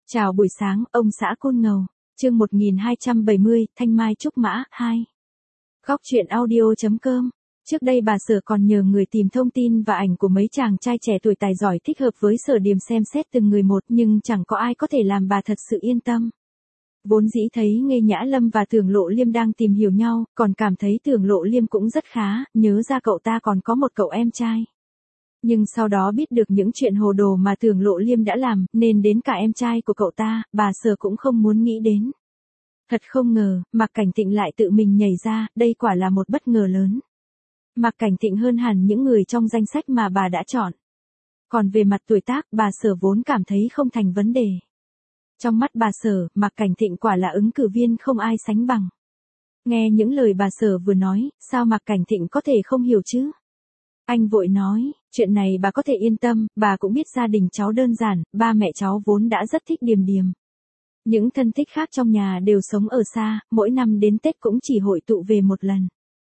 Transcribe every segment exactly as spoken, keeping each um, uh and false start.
Chào buổi sáng, ông xã Côn Ngầu. Chương một nghìn hai trăm bảy mươi, Thanh Mai Trúc Mã, hai. Góc truyện audio.com. Trước đây bà Sở còn nhờ người tìm thông tin và ảnh của mấy chàng trai trẻ tuổi tài giỏi thích hợp với Sở Điềm xem xét từng người một, nhưng chẳng có ai có thể làm bà thật sự yên tâm. Vốn dĩ thấy Nghê Nhã Lâm và Tưởng Lộ Liêm đang tìm hiểu nhau, còn cảm thấy Tưởng Lộ Liêm cũng rất khá, nhớ ra cậu ta còn có một cậu em trai. Nhưng sau đó biết được những chuyện hồ đồ mà Tưởng Lộ Liêm đã làm, nên đến cả em trai của cậu ta, bà Sở cũng không muốn nghĩ đến. Thật không ngờ, Mạc Cảnh Tịnh lại tự mình nhảy ra, đây quả là một bất ngờ lớn. Mạc Cảnh Tịnh hơn hẳn những người trong danh sách mà bà đã chọn. Còn về mặt tuổi tác, bà Sở vốn cảm thấy không thành vấn đề. Trong mắt bà Sở, Mạc Cảnh Tịnh quả là ứng cử viên không ai sánh bằng. Nghe những lời bà Sở vừa nói, sao Mạc Cảnh Tịnh có thể không hiểu chứ? Anh vội nói, chuyện này bà có thể yên tâm, bà cũng biết gia đình cháu đơn giản, ba mẹ cháu vốn đã rất thích Điềm Điềm. Những thân thích khác trong nhà đều sống ở xa, mỗi năm đến Tết cũng chỉ hội tụ về một lần.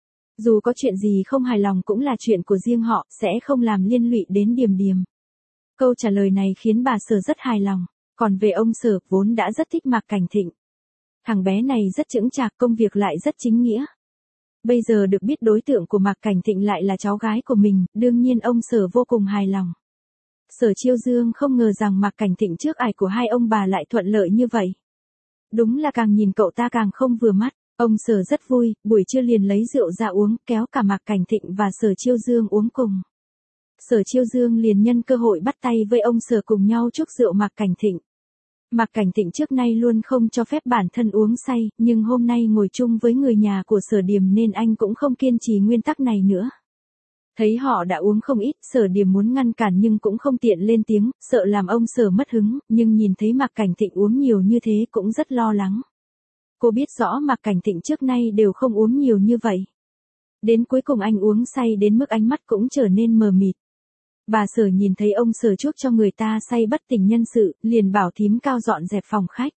Dù có chuyện gì không hài lòng cũng là chuyện của riêng họ, sẽ không làm liên lụy đến Điềm Điềm. Câu trả lời này khiến bà Sở rất hài lòng. Còn về ông Sở, vốn đã rất thích Mạc Cảnh Tịnh. Thằng bé này rất chững chạc, công việc lại rất chính nghĩa. Bây giờ được biết đối tượng của Mạc Cảnh Tịnh lại là cháu gái của mình, đương nhiên ông Sở vô cùng hài lòng. Sở Chiêu Dương không ngờ rằng Mạc Cảnh Tịnh trước ải của hai ông bà lại thuận lợi như vậy. Đúng là càng nhìn cậu ta càng không vừa mắt, ông Sở rất vui, buổi trưa liền lấy rượu ra uống, kéo cả Mạc Cảnh Tịnh và Sở Chiêu Dương uống cùng. Sở Chiêu Dương liền nhân cơ hội bắt tay với ông Sở cùng nhau chúc rượu Mạc Cảnh Tịnh. Mạc Cảnh Tịnh trước nay luôn không cho phép bản thân uống say, nhưng hôm nay ngồi chung với người nhà của Sở Điềm nên anh cũng không kiên trì nguyên tắc này nữa. Thấy họ đã uống không ít, Sở Điềm muốn ngăn cản nhưng cũng không tiện lên tiếng, sợ làm ông Sở mất hứng, nhưng nhìn thấy Mạc Cảnh Tịnh uống nhiều như thế cũng rất lo lắng. Cô biết rõ Mạc Cảnh Tịnh trước nay đều không uống nhiều như vậy. Đến cuối cùng anh uống say đến mức ánh mắt cũng trở nên mờ mịt. Bà Sở nhìn thấy ông Sở chuốc cho người ta say bất tỉnh nhân sự, liền bảo thím Cao dọn dẹp phòng khách.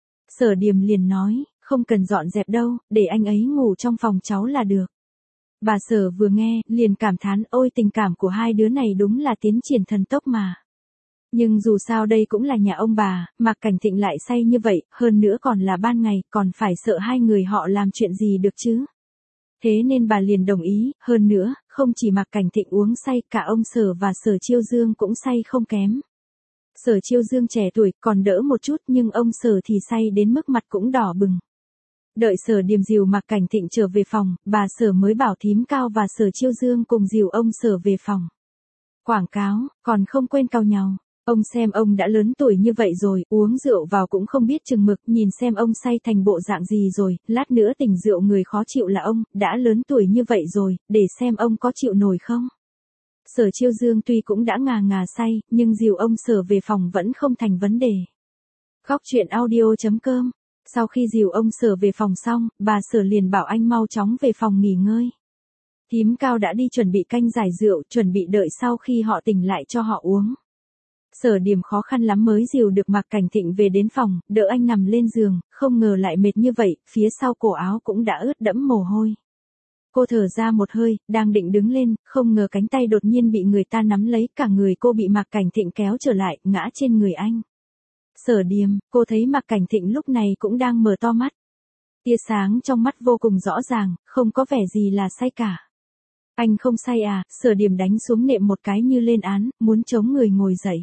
Sở Điềm liền nói, không cần dọn dẹp đâu, để anh ấy ngủ trong phòng cháu là được. Bà Sở vừa nghe, liền cảm thán, ôi tình cảm của hai đứa này đúng là tiến triển thần tốc mà. Nhưng dù sao đây cũng là nhà ông bà, Mạc Cảnh Tịnh lại say như vậy, hơn nữa còn là ban ngày, còn phải sợ hai người họ làm chuyện gì được chứ. Thế nên bà liền đồng ý, hơn nữa, không chỉ Mạc Cảnh Tịnh uống say, cả ông Sở và Sở Chiêu Dương cũng say không kém. Sở Chiêu Dương trẻ tuổi, còn đỡ một chút, nhưng ông Sở thì say đến mức mặt cũng đỏ bừng. Đợi Sở Điềm dìu Mạc Cảnh Tịnh trở về phòng, bà Sở mới bảo thím Cao và Sở Chiêu Dương cùng dìu ông Sở về phòng. Quảng cáo, còn không quên cau nhàu. Ông xem ông đã lớn tuổi như vậy rồi, uống rượu vào cũng không biết chừng mực, nhìn xem ông say thành bộ dạng gì rồi, lát nữa tỉnh rượu người khó chịu là ông, đã lớn tuổi như vậy rồi, để xem ông có chịu nổi không. Sở Chiêu Dương tuy cũng đã ngà ngà say, nhưng dìu ông Sở về phòng vẫn không thành vấn đề. Góc truyện audio.com. Sau khi dìu ông Sở về phòng xong, bà Sở liền bảo anh mau chóng về phòng nghỉ ngơi. Thím Cao đã đi chuẩn bị canh giải rượu, chuẩn bị đợi sau khi họ tỉnh lại cho họ uống. Sở Điềm khó khăn lắm mới dìu được Mạc Cảnh Tịnh về đến phòng, đỡ anh nằm lên giường, không ngờ lại mệt như vậy, phía sau cổ áo cũng đã ướt đẫm mồ hôi. Cô thở ra một hơi, đang định đứng lên, không ngờ cánh tay đột nhiên bị người ta nắm lấy, cả người cô bị Mạc Cảnh Tịnh kéo trở lại, ngã trên người anh. Sở Điềm, cô thấy Mạc Cảnh Tịnh lúc này cũng đang mở to mắt. Tia sáng trong mắt vô cùng rõ ràng, không có vẻ gì là say cả. Anh không say à? Sở Điềm đánh xuống nệm một cái như lên án, muốn chống người ngồi dậy.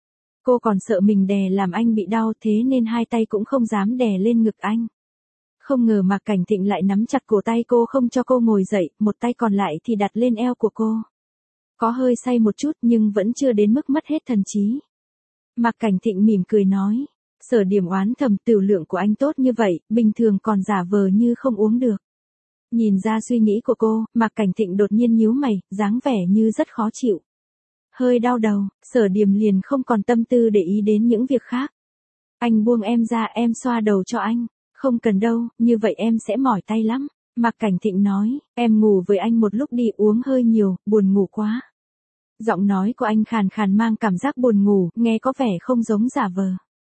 Cô còn sợ mình đè làm anh bị đau, thế nên hai tay cũng không dám đè lên ngực anh. Không ngờ Mạc Cảnh Tịnh lại nắm chặt cổ tay cô không cho cô ngồi dậy, một tay còn lại thì đặt lên eo của cô. Có hơi say một chút nhưng vẫn chưa đến mức mất hết thần trí. Mạc Cảnh Tịnh mỉm cười nói, Sở Điềm oán thầm, tiểu lượng của anh tốt như vậy, bình thường còn giả vờ như không uống được. Nhìn ra suy nghĩ của cô, Mạc Cảnh Tịnh đột nhiên nhíu mày, dáng vẻ như rất khó chịu. Hơi đau đầu, Sở Điềm liền không còn tâm tư để ý đến những việc khác. Anh buông em ra, em xoa đầu cho anh. Không cần đâu, như vậy em sẽ mỏi tay lắm. Mạc Cảnh Tịnh nói, em ngủ với anh một lúc đi, uống hơi nhiều, buồn ngủ quá. Giọng nói của anh khàn khàn mang cảm giác buồn ngủ, nghe có vẻ không giống giả vờ.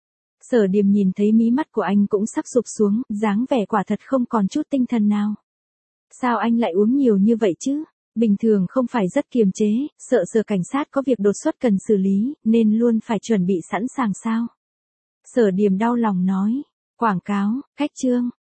Sở Điềm nhìn thấy mí mắt của anh cũng sắp sụp xuống, dáng vẻ quả thật không còn chút tinh thần nào. Sao anh lại uống nhiều như vậy chứ? Bình thường không phải rất kiềm chế, sợ Sở cảnh sát có việc đột xuất cần xử lý, nên luôn phải chuẩn bị sẵn sàng sao? Sở Điềm đau lòng nói. Quảng cáo, khách trương.